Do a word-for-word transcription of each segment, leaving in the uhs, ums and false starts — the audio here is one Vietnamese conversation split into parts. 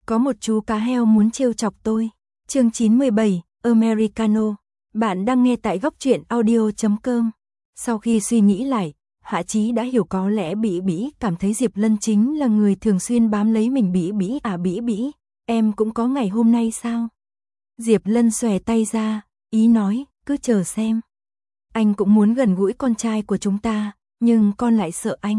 Có một chú cá heo muốn trêu chọc tôi. Chương chín mươi bảy, Americano. Bạn đang nghe tại góc truyện audio chấm com. Sau khi suy nghĩ lại, Hạ Chí đã hiểu có lẽ Bĩ Bĩ cảm thấy Diệp Lân chính là người thường xuyên bám lấy mình. Bĩ Bĩ à Bĩ Bĩ, em cũng có ngày hôm nay sao? Diệp Lân xòe tay ra, ý nói, cứ chờ xem. Anh cũng muốn gần gũi con trai của chúng ta, nhưng con lại sợ anh.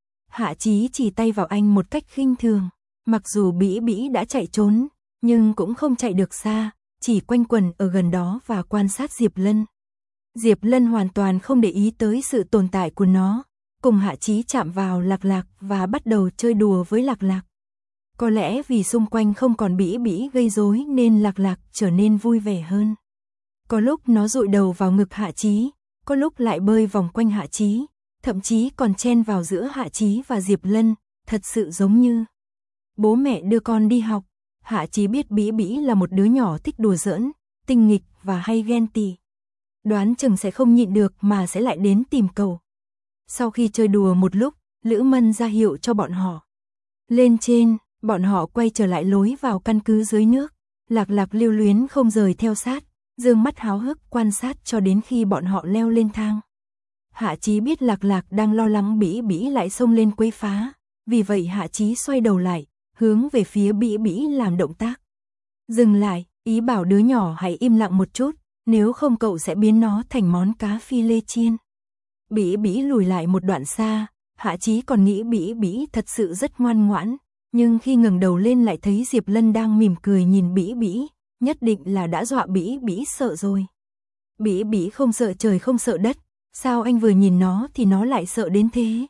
Hạ Chí chỉ tay vào anh một cách khinh thường. Mặc dù Bĩ Bĩ đã chạy trốn, nhưng cũng không chạy được xa, chỉ quanh quẩn ở gần đó và quan sát Diệp Lân. Diệp Lân hoàn toàn không để ý tới sự tồn tại của nó, cùng Hạ Chí chạm vào Lạc Lạc và bắt đầu chơi đùa với Lạc Lạc. Có lẽ vì xung quanh không còn Bĩ Bĩ gây rối nên Lạc Lạc trở nên vui vẻ hơn. Có lúc nó dụi đầu vào ngực Hạ Chí, có lúc lại bơi vòng quanh Hạ Chí, thậm chí còn chen vào giữa Hạ Chí và Diệp Lân, thật sự giống như bố mẹ đưa con đi học. Hạ Chí biết Bĩ Bĩ là một đứa nhỏ thích đùa giỡn, tinh nghịch và hay ghen tị. Đoán chừng sẽ không nhịn được mà sẽ lại đến tìm cậu. Sau khi chơi đùa một lúc, Lữ Mân ra hiệu cho bọn họ lên trên, bọn họ quay trở lại lối vào căn cứ dưới nước. Lạc Lạc lưu luyến không rời theo sát, dương mắt háo hức quan sát cho đến khi bọn họ leo lên thang. Hạ Chí biết Lạc Lạc đang lo lắng Bĩ Bĩ lại xông lên quấy phá, vì vậy Hạ Chí xoay đầu lại, hướng về phía Bĩ Bĩ làm động tác. Dừng lại, ý bảo đứa nhỏ hãy im lặng một chút, nếu không cậu sẽ biến nó thành món cá phi lê chiên. Bĩ Bĩ lùi lại một đoạn xa, Hạ Chí còn nghĩ Bĩ Bĩ thật sự rất ngoan ngoãn, nhưng khi ngẩng đầu lên lại thấy Diệp Lân đang mỉm cười nhìn Bĩ Bĩ, nhất định là đã dọa Bĩ Bĩ sợ rồi. Bĩ Bĩ không sợ trời không sợ đất, sao anh vừa nhìn nó thì nó lại sợ đến thế?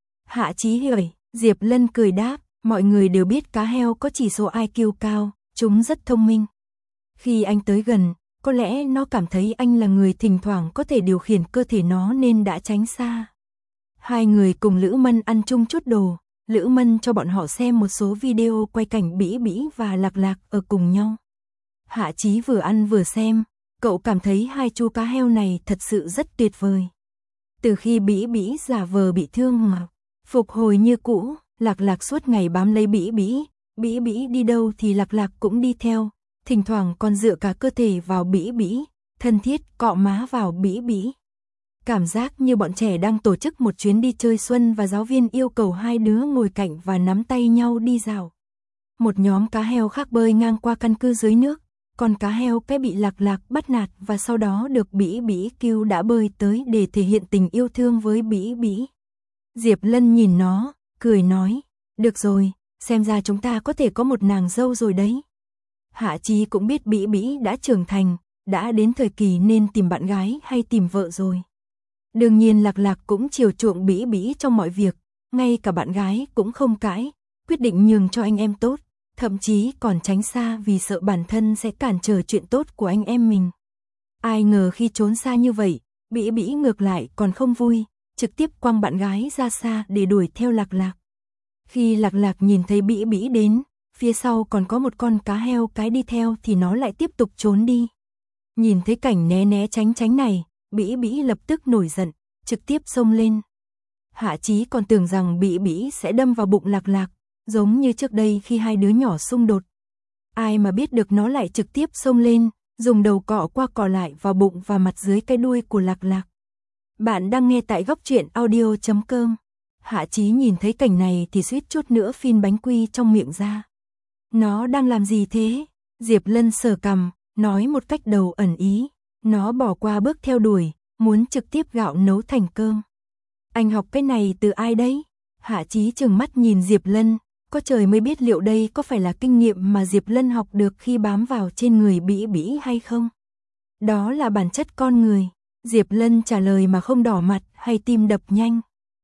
Hạ Chí hỏi, Diệp Lân cười đáp, mọi người đều biết cá heo có chỉ số i kiu cao, chúng rất thông minh. Khi anh tới gần, có lẽ nó cảm thấy anh là người thỉnh thoảng có thể điều khiển cơ thể nó nên đã tránh xa. Hai người cùng Lữ Mân ăn chung chút đồ, Lữ Mân cho bọn họ xem một số video quay cảnh Bĩ Bĩ và Lạc Lạc ở cùng nhau. Hạ Chí vừa ăn vừa xem, cậu cảm thấy hai chú cá heo này thật sự rất tuyệt vời. Từ khi Bĩ Bĩ giả vờ bị thương mà phục hồi như cũ, Lạc Lạc suốt ngày bám lấy Bĩ Bĩ, Bĩ Bĩ đi đâu thì Lạc Lạc cũng đi theo, thỉnh thoảng còn dựa cả cơ thể vào Bĩ Bĩ, thân thiết cọ má vào Bĩ Bĩ. Cảm giác như bọn trẻ đang tổ chức một chuyến đi chơi xuân và giáo viên yêu cầu hai đứa ngồi cạnh và nắm tay nhau đi dạo. Một nhóm cá heo khác bơi ngang qua căn cứ dưới nước, còn cá heo cái bị Lạc Lạc bắt nạt và sau đó được Bĩ Bĩ cứu đã bơi tới để thể hiện tình yêu thương với Bĩ Bĩ. Diệp Lân nhìn nó, cười nói, được rồi, xem ra chúng ta có thể có một nàng dâu rồi đấy. Hạ Chí cũng biết Bĩ Bĩ đã trưởng thành, đã đến thời kỳ nên tìm bạn gái hay tìm vợ rồi. Đương nhiên Lạc Lạc cũng chiều chuộng Bĩ Bĩ trong mọi việc, ngay cả bạn gái cũng không cãi, quyết định nhường cho anh em tốt, thậm chí còn tránh xa vì sợ bản thân sẽ cản trở chuyện tốt của anh em mình. Ai ngờ khi trốn xa như vậy, Bĩ Bĩ ngược lại còn không vui, trực tiếp quăng bạn gái ra xa để đuổi theo Lạc Lạc. Khi Lạc Lạc nhìn thấy Bĩ Bĩ đến, phía sau còn có một con cá heo cái đi theo thì nó lại tiếp tục trốn đi. Nhìn thấy cảnh né né tránh tránh này, Bĩ Bĩ lập tức nổi giận, trực tiếp xông lên. Hạ Chí còn tưởng rằng Bĩ Bĩ sẽ đâm vào bụng Lạc Lạc, giống như trước đây khi hai đứa nhỏ xung đột. Ai mà biết được nó lại trực tiếp xông lên, dùng đầu cọ qua cọ lại vào bụng và mặt dưới cái đuôi của Lạc Lạc. Bạn đang nghe tại góc truyện audio chấm com. Hạ Chí nhìn thấy cảnh này thì suýt chút nữa phun bánh quy trong miệng ra. Nó đang làm gì thế? Diệp Lân sờ cằm, nói một cách đầu ẩn ý. Nó bỏ qua bước theo đuổi, muốn trực tiếp gạo nấu thành cơm. Anh học cái này từ ai đấy? Hạ Chí trừng mắt nhìn Diệp Lân, có trời mới biết liệu đây có phải là kinh nghiệm mà Diệp Lân học được khi bám vào trên người Bĩ Bĩ hay không? Đó là bản chất con người. Diệp Lân trả lời mà không đỏ mặt hay tim đập nhanh.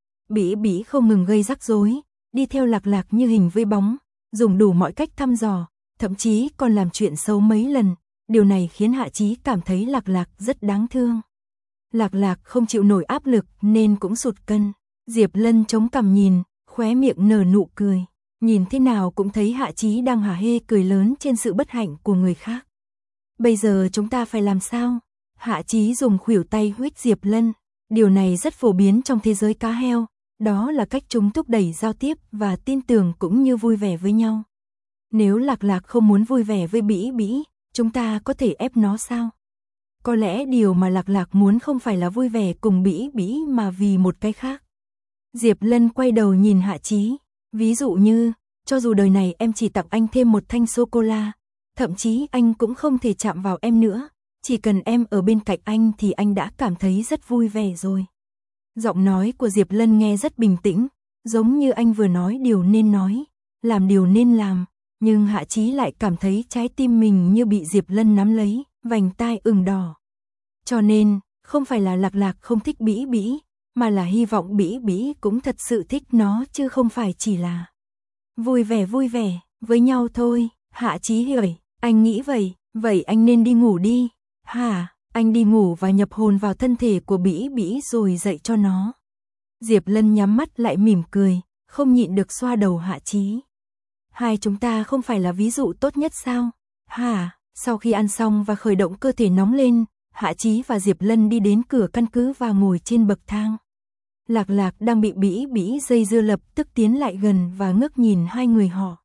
Bĩ Bĩ không ngừng gây rắc rối, đi theo Lạc Lạc như hình với bóng, dùng đủ mọi cách thăm dò, thậm chí còn làm chuyện xấu mấy lần. Điều này khiến Hạ Chí cảm thấy Lạc Lạc rất đáng thương. Lạc Lạc không chịu nổi áp lực nên cũng sụt cân. Diệp Lân chống cằm nhìn, khóe miệng nở nụ cười. Nhìn thế nào cũng thấy Hạ Chí đang hả hê cười lớn trên sự bất hạnh của người khác. Bây giờ chúng ta phải làm sao? Hạ Chí dùng khuỷu tay huých Diệp Lân. Điều này rất phổ biến trong thế giới cá heo. Đó là cách chúng thúc đẩy giao tiếp và tin tưởng cũng như vui vẻ với nhau. Nếu Lạc Lạc không muốn vui vẻ với Bĩ Bĩ, chúng ta có thể ép nó sao? Có lẽ điều mà Lạc Lạc muốn không phải là vui vẻ cùng Bĩ Bĩ mà vì một cái khác. Diệp Lân quay đầu nhìn Hạ Chí, ví dụ như, cho dù đời này em chỉ tặng anh thêm một thanh sô-cô-la, thậm chí anh cũng không thể chạm vào em nữa, chỉ cần em ở bên cạnh anh thì anh đã cảm thấy rất vui vẻ rồi. Giọng nói của Diệp Lân nghe rất bình tĩnh, giống như anh vừa nói điều nên nói, làm điều nên làm, nhưng Hạ Chí lại cảm thấy trái tim mình như bị Diệp Lân nắm lấy, vành tai ửng đỏ. Cho nên, không phải là Lạc Lạc không thích Bĩ Bĩ, mà là hy vọng Bĩ Bĩ cũng thật sự thích nó chứ không phải chỉ là vui vẻ vui vẻ với nhau thôi. Hạ Chí hiểu, anh nghĩ vậy, vậy anh nên đi ngủ đi. Hả, anh đi ngủ và nhập hồn vào thân thể của Bĩ Bĩ rồi dạy cho nó. Diệp Lân nhắm mắt lại mỉm cười, không nhịn được xoa đầu Hạ Chí. Hai chúng ta không phải là ví dụ tốt nhất sao? Hả, sau khi ăn xong và khởi động cơ thể nóng lên, Hạ Chí và Diệp Lân đi đến cửa căn cứ và ngồi trên bậc thang. Lạc Lạc đang bị Bĩ Bĩ dây dưa lập tức tiến lại gần và ngước nhìn hai người họ.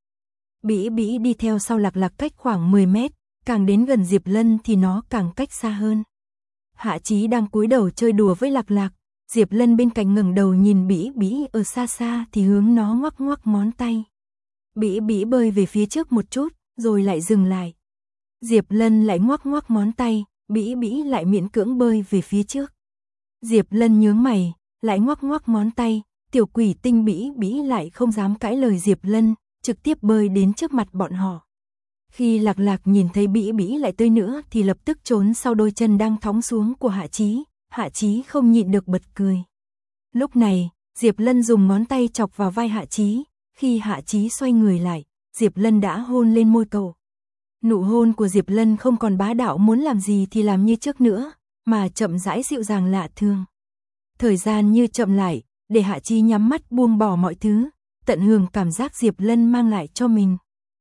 Bĩ Bĩ đi theo sau Lạc Lạc cách khoảng mười mét, càng đến gần Diệp Lân thì nó càng cách xa hơn. Hạ Chí đang cúi đầu chơi đùa với Lạc Lạc, Diệp Lân bên cạnh ngẩng đầu nhìn Bĩ Bĩ ở xa xa thì hướng nó ngoắc ngoắc ngón tay. Bĩ Bĩ bơi về phía trước một chút, rồi lại dừng lại. Diệp Lân lại ngoắc ngoắc ngón tay, Bĩ Bĩ lại miễn cưỡng bơi về phía trước. Diệp Lân nhướng mày, lại ngoắc ngoắc ngón tay, tiểu quỷ tinh Bĩ Bĩ lại không dám cãi lời Diệp Lân, trực tiếp bơi đến trước mặt bọn họ. Khi Lạc Lạc nhìn thấy Bĩ Bĩ lại tới nữa thì lập tức trốn sau đôi chân đang thõng xuống của Hạ Chí, Hạ Chí không nhịn được bật cười. Lúc này, Diệp Lân dùng ngón tay chọc vào vai Hạ Chí, khi Hạ Chí xoay người lại, Diệp Lân đã hôn lên môi cậu. Nụ hôn của Diệp Lân không còn bá đạo muốn làm gì thì làm như trước nữa, mà chậm rãi dịu dàng lạ thường. Thời gian như chậm lại, để Hạ Chí nhắm mắt buông bỏ mọi thứ, tận hưởng cảm giác Diệp Lân mang lại cho mình.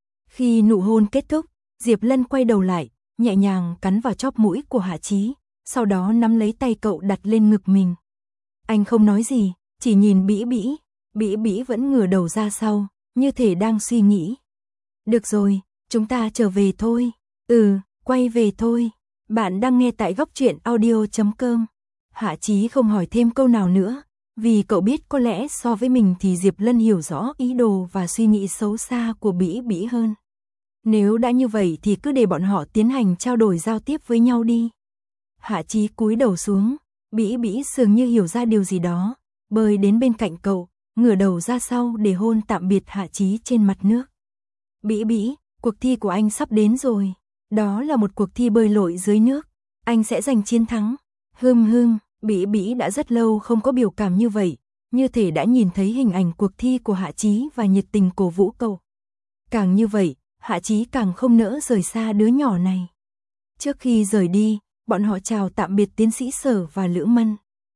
Khi nụ hôn kết thúc, Diệp Lân quay đầu lại, nhẹ nhàng cắn vào chóp mũi của Hạ Chí, sau đó nắm lấy tay cậu đặt lên ngực mình. Anh không nói gì, chỉ nhìn Bĩ Bĩ, Bĩ Bĩ vẫn ngửa đầu ra sau, như thể đang suy nghĩ. Được rồi, chúng ta trở về thôi. Ừ, quay về thôi. Bạn đang nghe tại góc truyện audio chấm com. Hạ Chí không hỏi thêm câu nào nữa, vì cậu biết có lẽ so với mình thì Diệp Lân hiểu rõ ý đồ và suy nghĩ xấu xa của Bĩ Bĩ hơn. Nếu đã như vậy thì cứ để bọn họ tiến hành trao đổi giao tiếp với nhau đi. Hạ Chí cúi đầu xuống, Bĩ Bĩ dường như hiểu ra điều gì đó, bơi đến bên cạnh cậu, ngửa đầu ra sau để hôn tạm biệt Hạ Chí trên mặt nước. Bĩ Bĩ, cuộc thi của anh sắp đến rồi. Đó là một cuộc thi bơi lội dưới nước. Anh sẽ giành chiến thắng. Hừm hừm, Bĩ Bĩ đã rất lâu không có biểu cảm như vậy, như thể đã nhìn thấy hình ảnh cuộc thi của Hạ Chí và nhiệt tình cổ vũ cậu. Càng như vậy, Hạ Chí càng không nỡ rời xa đứa nhỏ này. Trước khi rời đi, bọn họ chào tạm biệt tiến sĩ Sở và Lữ Mân.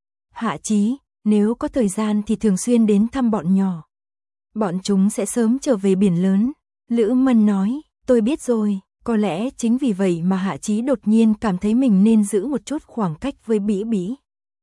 Hạ Chí, nếu có thời gian thì thường xuyên đến thăm bọn nhỏ. Bọn chúng sẽ sớm trở về biển lớn. Lữ Mân nói, tôi biết rồi, có lẽ chính vì vậy mà Hạ Chí đột nhiên cảm thấy mình nên giữ một chút khoảng cách với Bĩ Bĩ.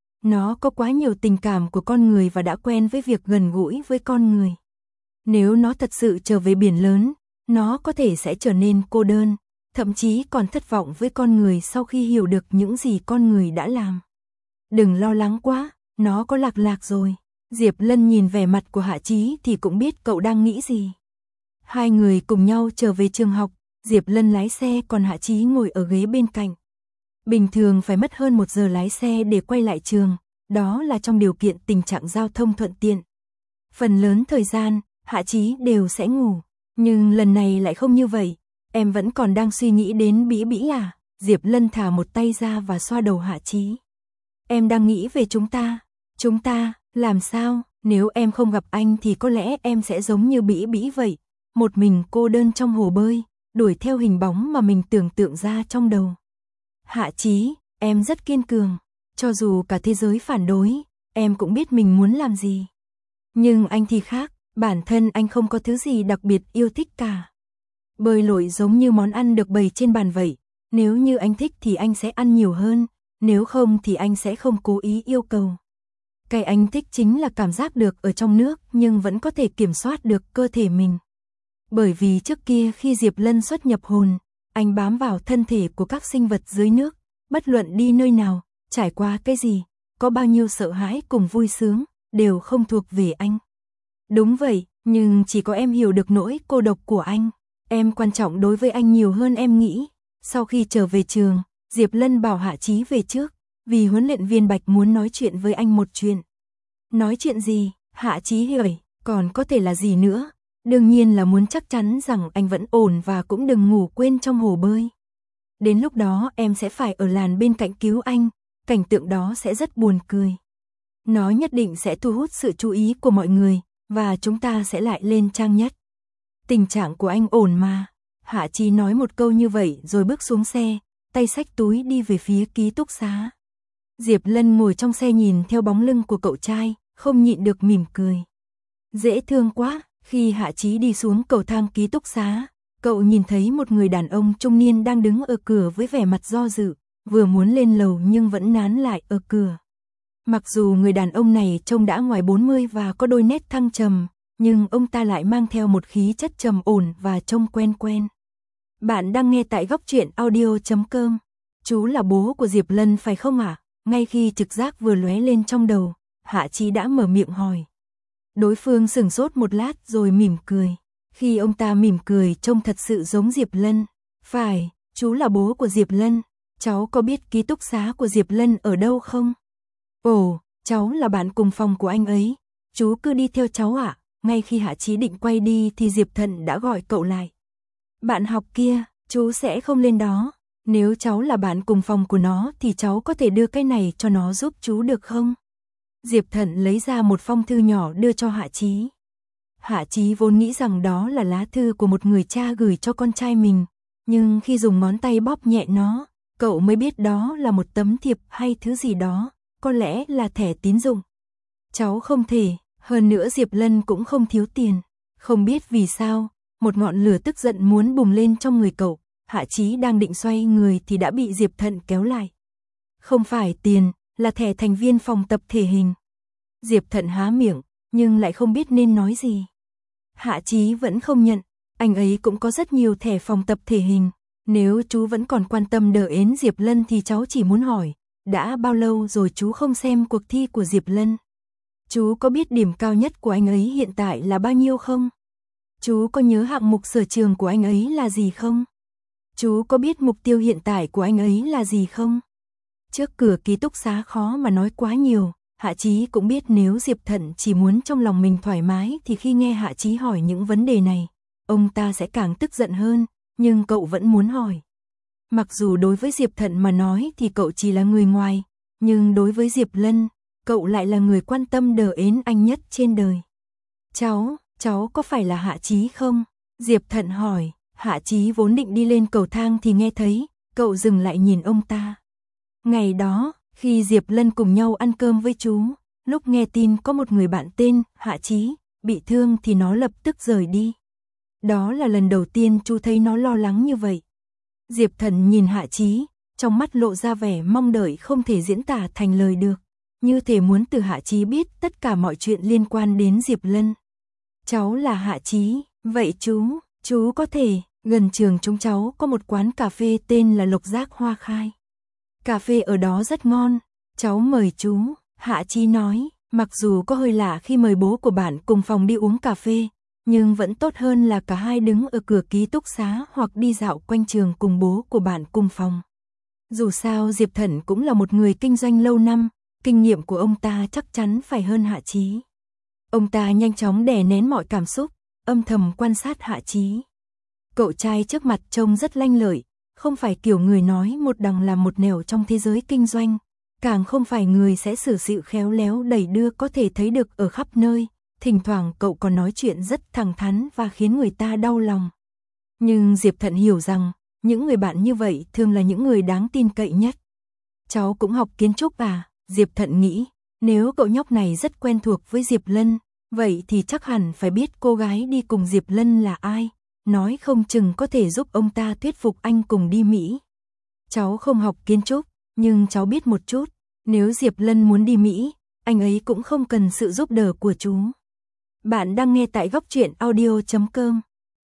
Nó có quá nhiều tình cảm của con người và đã quen với việc gần gũi với con người. Nếu nó thật sự trở về biển lớn, nó có thể sẽ trở nên cô đơn, thậm chí còn thất vọng với con người sau khi hiểu được những gì con người đã làm. Đừng lo lắng quá, nó có Lạc Lạc rồi. Diệp Lân nhìn vẻ mặt của Hạ Chí thì cũng biết cậu đang nghĩ gì. Hai người cùng nhau trở về trường học, Diệp Lân lái xe còn Hạ Chí ngồi ở ghế bên cạnh. Bình thường phải mất hơn một giờ lái xe để quay lại trường, đó là trong điều kiện tình trạng giao thông thuận tiện. Phần lớn thời gian, Hạ Chí đều sẽ ngủ, nhưng lần này lại không như vậy. Em vẫn còn đang suy nghĩ đến Bĩ Bĩ à? Diệp Lân thả một tay ra và xoa đầu Hạ Chí. Em đang nghĩ về chúng ta. Chúng ta, làm sao? Nếu em không gặp anh thì có lẽ em sẽ giống như Bĩ Bĩ vậy. Một mình cô đơn trong hồ bơi, đuổi theo hình bóng mà mình tưởng tượng ra trong đầu. Hạ Chí, em rất kiên cường. Cho dù cả thế giới phản đối, em cũng biết mình muốn làm gì. Nhưng anh thì khác, bản thân anh không có thứ gì đặc biệt yêu thích cả. Bơi lội giống như món ăn được bày trên bàn vậy. Nếu như anh thích thì anh sẽ ăn nhiều hơn, nếu không thì anh sẽ không cố ý yêu cầu. Cái anh thích chính là cảm giác được ở trong nước nhưng vẫn có thể kiểm soát được cơ thể mình. Bởi vì trước kia khi Diệp Lân xuất nhập hồn, anh bám vào thân thể của các sinh vật dưới nước, bất luận đi nơi nào, trải qua cái gì, có bao nhiêu sợ hãi cùng vui sướng, đều không thuộc về anh. Đúng vậy, nhưng chỉ có em hiểu được nỗi cô độc của anh. Em quan trọng đối với anh nhiều hơn em nghĩ. Sau khi trở về trường, Diệp Lân bảo Hạ Chí về trước, vì huấn luyện viên Bạch muốn nói chuyện với anh một chuyện. Nói chuyện gì? Hạ Chí hỏi, còn có thể là gì nữa? Đương nhiên là muốn chắc chắn rằng anh vẫn ổn và cũng đừng ngủ quên trong hồ bơi. Đến lúc đó em sẽ phải ở làn bên cạnh cứu anh, cảnh tượng đó sẽ rất buồn cười. Nó nhất định sẽ thu hút sự chú ý của mọi người, và chúng ta sẽ lại lên trang nhất. Tình trạng của anh ổn mà. Hạ Chí nói một câu như vậy rồi bước xuống xe, tay xách túi đi về phía ký túc xá. Diệp Lân ngồi trong xe nhìn theo bóng lưng của cậu trai, không nhịn được mỉm cười. Dễ thương quá. Khi Hạ Chí đi xuống cầu thang ký túc xá, cậu nhìn thấy một người đàn ông trung niên đang đứng ở cửa với vẻ mặt do dự, vừa muốn lên lầu nhưng vẫn nán lại ở cửa. Mặc dù người đàn ông này trông đã ngoài bốn mươi và có đôi nét thăng trầm, nhưng ông ta lại mang theo một khí chất trầm ổn và trông quen quen. Bạn đang nghe tại góc truyện audio chấm com. Chú là bố của Diệp Lân phải không ạ? À? Ngay khi trực giác vừa lóe lên trong đầu, Hạ Chí đã mở miệng hỏi. Đối phương sửng sốt một lát rồi mỉm cười. Khi ông ta mỉm cười trông thật sự giống Diệp Lân. Phải, chú là bố của Diệp Lân. Cháu có biết ký túc xá của Diệp Lân ở đâu không? Ồ, cháu là bạn cùng phòng của anh ấy. Chú cứ đi theo cháu ạ. À? Ngay khi Hạ Chí định quay đi thì Diệp Thận đã gọi cậu lại. Bạn học kia, chú sẽ không lên đó. Nếu cháu là bạn cùng phòng của nó thì cháu có thể đưa cái này cho nó giúp chú được không? Diệp Thận lấy ra một phong thư nhỏ đưa cho Hạ Chí. Hạ Chí vốn nghĩ rằng đó là lá thư của một người cha gửi cho con trai mình, nhưng khi dùng ngón tay bóp nhẹ nó, cậu mới biết đó là một tấm thiệp hay thứ gì đó, có lẽ là thẻ tín dụng. Cháu không thể, hơn nữa Diệp Lân cũng không thiếu tiền. Không biết vì sao, một ngọn lửa tức giận muốn bùng lên trong người cậu. Hạ Chí đang định xoay người thì đã bị Diệp Thận kéo lại. Không phải tiền, là thẻ thành viên phòng tập thể hình. Diệp Thận há miệng, nhưng lại không biết nên nói gì. Hạ Chí vẫn không nhận, anh ấy cũng có rất nhiều thẻ phòng tập thể hình. Nếu chú vẫn còn quan tâm đờ ến Diệp Lân thì cháu chỉ muốn hỏi, đã bao lâu rồi chú không xem cuộc thi của Diệp Lân? Chú có biết điểm cao nhất của anh ấy hiện tại là bao nhiêu không? Chú có nhớ hạng mục sở trường của anh ấy là gì không? Chú có biết mục tiêu hiện tại của anh ấy là gì không? Trước cửa ký túc xá khó mà nói quá nhiều, Hạ Chí cũng biết nếu Diệp Thận chỉ muốn trong lòng mình thoải mái thì khi nghe Hạ Chí hỏi những vấn đề này, ông ta sẽ càng tức giận hơn, nhưng cậu vẫn muốn hỏi. Mặc dù đối với Diệp Thận mà nói thì cậu chỉ là người ngoài, nhưng đối với Diệp Lân, cậu lại là người quan tâm đờ ến anh nhất trên đời. Cháu, cháu có phải là Hạ Chí không? Diệp Thận hỏi. Hạ Chí vốn định đi lên cầu thang thì nghe thấy, cậu dừng lại nhìn ông ta. Ngày đó, khi Diệp Lân cùng nhau ăn cơm với chú, lúc nghe tin có một người bạn tên Hạ Chí bị thương thì nó lập tức rời đi. Đó là lần đầu tiên chú thấy nó lo lắng như vậy. Diệp Thận nhìn Hạ Chí, trong mắt lộ ra vẻ mong đợi không thể diễn tả thành lời được, như thể muốn từ Hạ Chí biết tất cả mọi chuyện liên quan đến Diệp Lân. Cháu là Hạ Chí, vậy chú, chú có thể, gần trường chúng cháu có một quán cà phê tên là Lộc Giác Hoa Khai. Cà phê ở đó rất ngon, cháu mời chú, Hạ Chí nói, mặc dù có hơi lạ khi mời bố của bạn cùng phòng đi uống cà phê, nhưng vẫn tốt hơn là cả hai đứng ở cửa ký túc xá hoặc đi dạo quanh trường cùng bố của bạn cùng phòng. Dù sao Diệp Thận cũng là một người kinh doanh lâu năm, kinh nghiệm của ông ta chắc chắn phải hơn Hạ Chí. Ông ta nhanh chóng đè nén mọi cảm xúc, âm thầm quan sát Hạ Chí. Cậu trai trước mặt trông rất lanh lợi, không phải kiểu người nói một đằng làm một nẻo trong thế giới kinh doanh, càng không phải người sẽ xử sự khéo léo đẩy đưa có thể thấy được ở khắp nơi, thỉnh thoảng cậu còn nói chuyện rất thẳng thắn và khiến người ta đau lòng. Nhưng Diệp Thận hiểu rằng, những người bạn như vậy thường là những người đáng tin cậy nhất. Cháu cũng học kiến trúc à? Diệp Thận nghĩ, nếu cậu nhóc này rất quen thuộc với Diệp Lân, vậy thì chắc hẳn phải biết cô gái đi cùng Diệp Lân là ai, nói không chừng có thể giúp ông ta thuyết phục anh cùng đi Mỹ. Cháu không học kiến trúc, nhưng cháu biết một chút, nếu Diệp Lân muốn đi Mỹ, anh ấy cũng không cần sự giúp đỡ của chú. Bạn đang nghe tại góc truyện audio chấm com.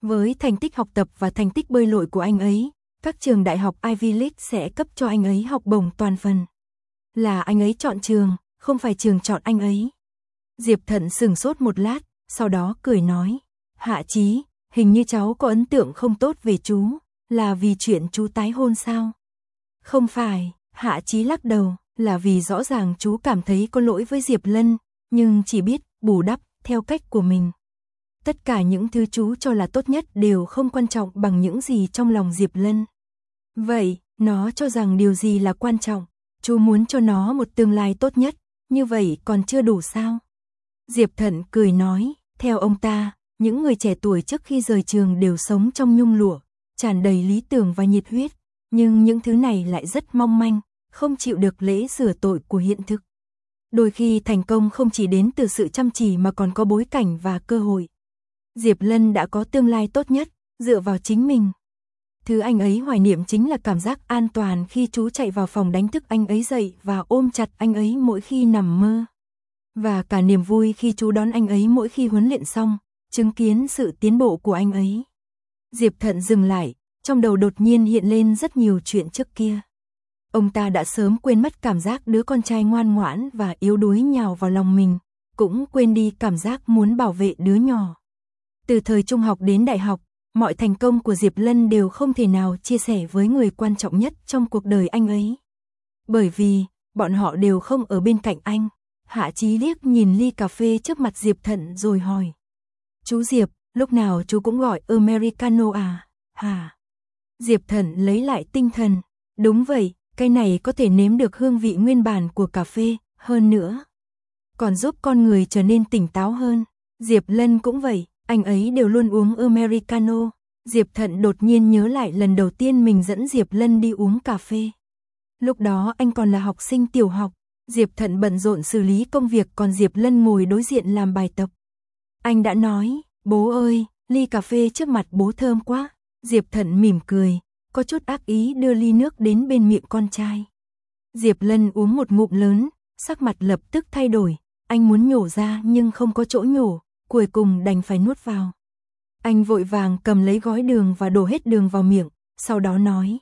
Với thành tích học tập và thành tích bơi lội của anh ấy, các trường đại học Ivy League sẽ cấp cho anh ấy học bổng toàn phần. Là anh ấy chọn trường, không phải trường chọn anh ấy. Diệp Thận sửng sốt một lát, sau đó cười nói, Hạ Chí, hình như cháu có ấn tượng không tốt về chú, là vì chuyện chú tái hôn sao? Không phải, Hạ Chí lắc đầu, là vì rõ ràng chú cảm thấy có lỗi với Diệp Lân, nhưng chỉ biết bù đắp theo cách của mình. Tất cả những thứ chú cho là tốt nhất đều không quan trọng bằng những gì trong lòng Diệp Lân. Vậy, nó cho rằng điều gì là quan trọng? Chú muốn cho nó một tương lai tốt nhất, như vậy còn chưa đủ sao? Diệp Thận cười nói, theo ông ta, những người trẻ tuổi trước khi rời trường đều sống trong nhung lụa, tràn đầy lý tưởng và nhiệt huyết, nhưng những thứ này lại rất mong manh, không chịu được lễ rửa tội của hiện thực. Đôi khi thành công không chỉ đến từ sự chăm chỉ mà còn có bối cảnh và cơ hội. Diệp Lân đã có tương lai tốt nhất, dựa vào chính mình. Thứ anh ấy hoài niệm chính là cảm giác an toàn khi chú chạy vào phòng đánh thức anh ấy dậy và ôm chặt anh ấy mỗi khi nằm mơ. Và cả niềm vui khi chú đón anh ấy mỗi khi huấn luyện xong, chứng kiến sự tiến bộ của anh ấy. Diệp Thận dừng lại, trong đầu đột nhiên hiện lên rất nhiều chuyện trước kia. Ông ta đã sớm quên mất cảm giác đứa con trai ngoan ngoãn và yếu đuối nhào vào lòng mình, cũng quên đi cảm giác muốn bảo vệ đứa nhỏ. Từ thời trung học đến đại học, mọi thành công của Diệp Lân đều không thể nào chia sẻ với người quan trọng nhất trong cuộc đời anh ấy. Bởi vì, bọn họ đều không ở bên cạnh anh. Hạ Chí liếc nhìn ly cà phê trước mặt Diệp Thận rồi hỏi. Chú Diệp, lúc nào chú cũng gọi Americano à? Hả? Diệp Thận lấy lại tinh thần. Đúng vậy, cái này có thể nếm được hương vị nguyên bản của cà phê, hơn nữa. Còn giúp con người trở nên tỉnh táo hơn. Diệp Lân cũng vậy, anh ấy đều luôn uống Americano. Diệp Thận đột nhiên nhớ lại lần đầu tiên mình dẫn Diệp Lân đi uống cà phê. Lúc đó anh còn là học sinh tiểu học. Diệp Thận bận rộn xử lý công việc còn Diệp Lân ngồi đối diện làm bài tập. Anh đã nói, bố ơi, ly cà phê trước mặt bố thơm quá. Diệp Thận mỉm cười, có chút ác ý đưa ly nước đến bên miệng con trai. Diệp Lân uống một ngụm lớn, sắc mặt lập tức thay đổi. Anh muốn nhổ ra nhưng không có chỗ nhổ, cuối cùng đành phải nuốt vào. Anh vội vàng cầm lấy gói đường và đổ hết đường vào miệng, sau đó nói.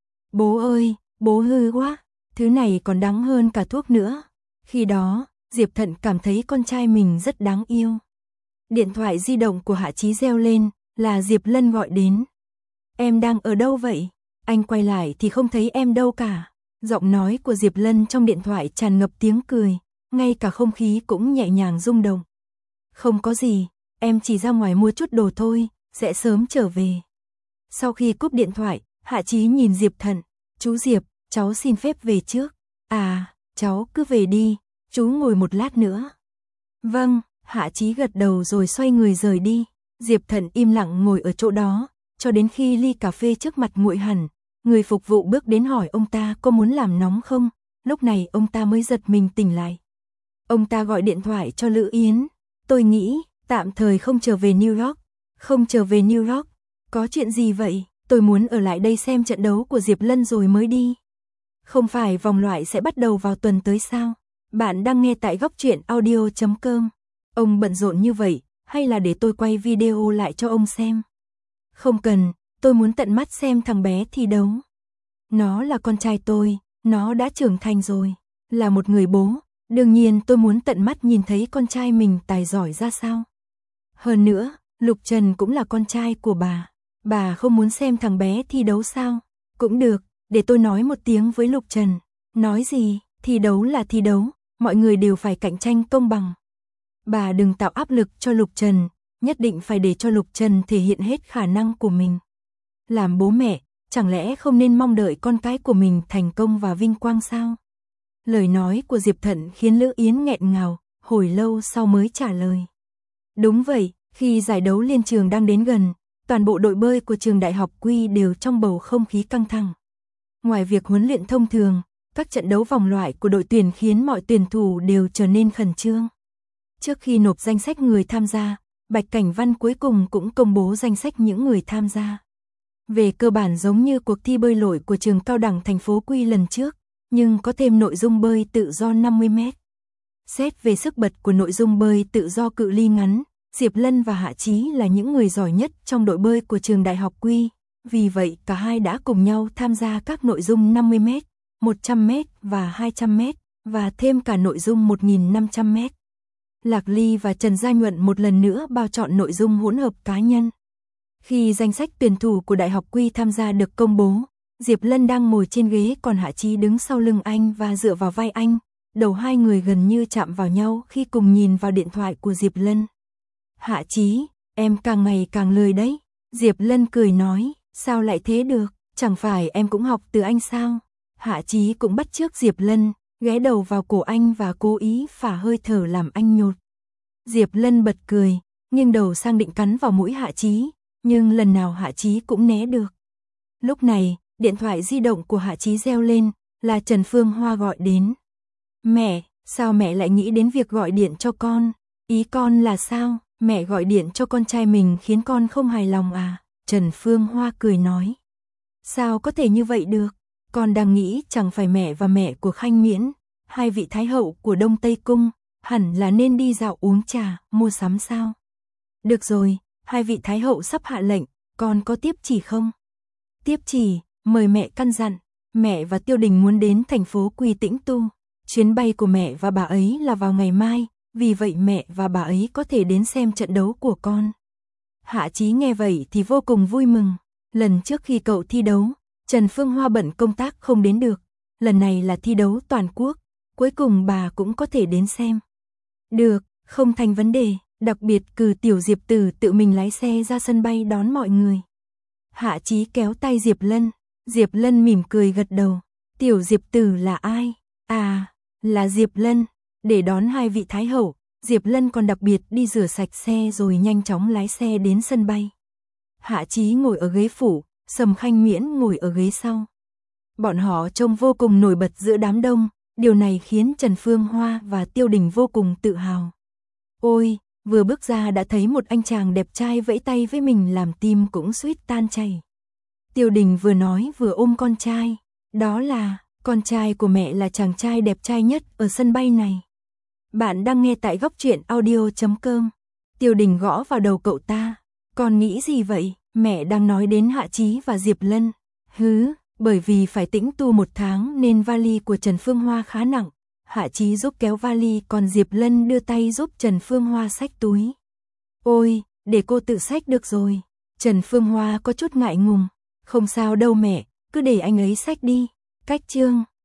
Bố ơi, bố hư quá. Thứ này còn đắng hơn cả thuốc nữa. Khi đó, Diệp Thận cảm thấy con trai mình rất đáng yêu. Điện thoại di động của Hạ Chí reo lên, là Diệp Lân gọi đến. Em đang ở đâu vậy? Anh quay lại thì không thấy em đâu cả. Giọng nói của Diệp Lân trong điện thoại tràn ngập tiếng cười, ngay cả không khí cũng nhẹ nhàng rung động. Không có gì, em chỉ ra ngoài mua chút đồ thôi, sẽ sớm trở về. Sau khi cúp điện thoại, Hạ Chí nhìn Diệp Thận. Chú Diệp, cháu xin phép về trước. À, cháu cứ về đi, chú ngồi một lát nữa. Vâng, Hạ Chí gật đầu rồi xoay người rời đi. Diệp Thận im lặng ngồi ở chỗ đó, cho đến khi ly cà phê trước mặt nguội hẳn. Người phục vụ bước đến hỏi ông ta có muốn làm nóng không, lúc này ông ta mới giật mình tỉnh lại. Ông ta gọi điện thoại cho Lữ Yến. Tôi nghĩ, tạm thời không trở về New York. Không trở về New York, có chuyện gì vậy? Tôi muốn ở lại đây xem trận đấu của Diệp Lân rồi mới đi. Không phải vòng loại sẽ bắt đầu vào tuần tới sao? Bạn đang nghe tại góc truyện audio chấm com. Ông bận rộn như vậy, hay là để tôi quay video lại cho ông xem? Không cần, tôi muốn tận mắt xem thằng bé thi đấu. Nó là con trai tôi, nó đã trưởng thành rồi, là một người bố, đương nhiên tôi muốn tận mắt nhìn thấy con trai mình tài giỏi ra sao. Hơn nữa, Lục Trần cũng là con trai của bà. Bà không muốn xem thằng bé thi đấu sao? Cũng được, để tôi nói một tiếng với Lục Trần. Nói gì? Thi đấu là thi đấu, mọi người đều phải cạnh tranh công bằng. Bà đừng tạo áp lực cho Lục Trần, nhất định phải để cho Lục Trần thể hiện hết khả năng của mình. Làm bố mẹ, chẳng lẽ không nên mong đợi con cái của mình thành công và vinh quang sao? Lời nói của Diệp Thận khiến Lữ Yến nghẹn ngào, hồi lâu sau mới trả lời. Đúng vậy, khi giải đấu liên trường đang đến gần, toàn bộ đội bơi của trường đại học Quy đều trong bầu không khí căng thẳng. Ngoài việc huấn luyện thông thường, các trận đấu vòng loại của đội tuyển khiến mọi tuyển thủ đều trở nên khẩn trương. Trước khi nộp danh sách người tham gia, Bạch Cảnh Văn cuối cùng cũng công bố danh sách những người tham gia. Về cơ bản giống như cuộc thi bơi lội của trường cao đẳng thành phố Quy lần trước, nhưng có thêm nội dung bơi tự do năm mươi mét. Xét về sức bật của nội dung bơi tự do cự ly ngắn, Diệp Lân và Hạ Chí là những người giỏi nhất trong đội bơi của trường Đại học Quy, vì vậy cả hai đã cùng nhau tham gia các nội dung năm mươi mét, một trăm mét và hai trăm mét, và thêm cả nội dung một nghìn năm trăm mét. Lạc Ly và Trần Gia Nhuận một lần nữa bao chọn nội dung hỗn hợp cá nhân. Khi danh sách tuyển thủ của Đại học Quy tham gia được công bố, Diệp Lân đang ngồi trên ghế còn Hạ Chí đứng sau lưng anh và dựa vào vai anh, đầu hai người gần như chạm vào nhau khi cùng nhìn vào điện thoại của Diệp Lân. Hạ Chí, em càng ngày càng lười đấy. Diệp Lân cười nói, sao lại thế được, chẳng phải em cũng học từ anh sao? Hạ Chí cũng bắt chước Diệp Lân, ghé đầu vào cổ anh và cố ý phả hơi thở làm anh nhột. Diệp Lân bật cười, nghiêng đầu sang định cắn vào mũi Hạ Chí, nhưng lần nào Hạ Chí cũng né được. Lúc này, điện thoại di động của Hạ Chí reo lên, là Trần Phương Hoa gọi đến. Mẹ, sao mẹ lại nghĩ đến việc gọi điện cho con? Ý con là sao? Mẹ gọi điện cho con trai mình khiến con không hài lòng à? Trần Phương Hoa cười nói. Sao có thể như vậy được? Con đang nghĩ chẳng phải mẹ và mẹ của Khanh Miễn, hai vị thái hậu của Đông Tây Cung, hẳn là nên đi dạo uống trà, mua sắm sao? Được rồi, hai vị thái hậu sắp hạ lệnh, con có tiếp chỉ không? Tiếp chỉ, mời mẹ căn dặn, mẹ và Tiêu Đình muốn đến thành phố Quy Tĩnh tu. Chuyến bay của mẹ và bà ấy là vào ngày mai, vì vậy mẹ và bà ấy có thể đến xem trận đấu của con. Hạ Chí nghe vậy thì vô cùng vui mừng. Lần trước khi cậu thi đấu, Trần Phương Hoa bận công tác không đến được. Lần này là thi đấu toàn quốc, cuối cùng bà cũng có thể đến xem. Được, không thành vấn đề, đặc biệt cử Tiểu Diệp Tử tự mình lái xe ra sân bay đón mọi người. Hạ Chí kéo tay Diệp Lân, Diệp Lân mỉm cười gật đầu. Tiểu Diệp Tử là ai? À, là Diệp Lân. Để đón hai vị thái hậu, Diệp Lân còn đặc biệt đi rửa sạch xe rồi nhanh chóng lái xe đến sân bay. Hạ Chí ngồi ở ghế phụ, Sầm Khanh Miễn ngồi ở ghế sau. Bọn họ trông vô cùng nổi bật giữa đám đông, điều này khiến Trần Phương Hoa và Tiêu Đình vô cùng tự hào. Ôi, vừa bước ra đã thấy một anh chàng đẹp trai vẫy tay với mình làm tim cũng suýt tan chảy. Tiêu Đình vừa nói vừa ôm con trai, đó là, con trai của mẹ là chàng trai đẹp trai nhất ở sân bay này. Bạn đang nghe tại góc truyện audio chấm com. Tiêu Đình gõ vào đầu cậu ta, con nghĩ gì vậy? Mẹ đang nói đến Hạ Chí và Diệp Lân. Hứ, bởi vì phải tĩnh tu một tháng nên vali của Trần Phương Hoa khá nặng. Hạ Chí giúp kéo vali còn Diệp Lân đưa tay giúp Trần Phương Hoa xách túi. Ôi, để cô tự xách được rồi. Trần Phương Hoa có chút ngại ngùng. Không sao đâu mẹ, cứ để anh ấy xách đi. Cách chương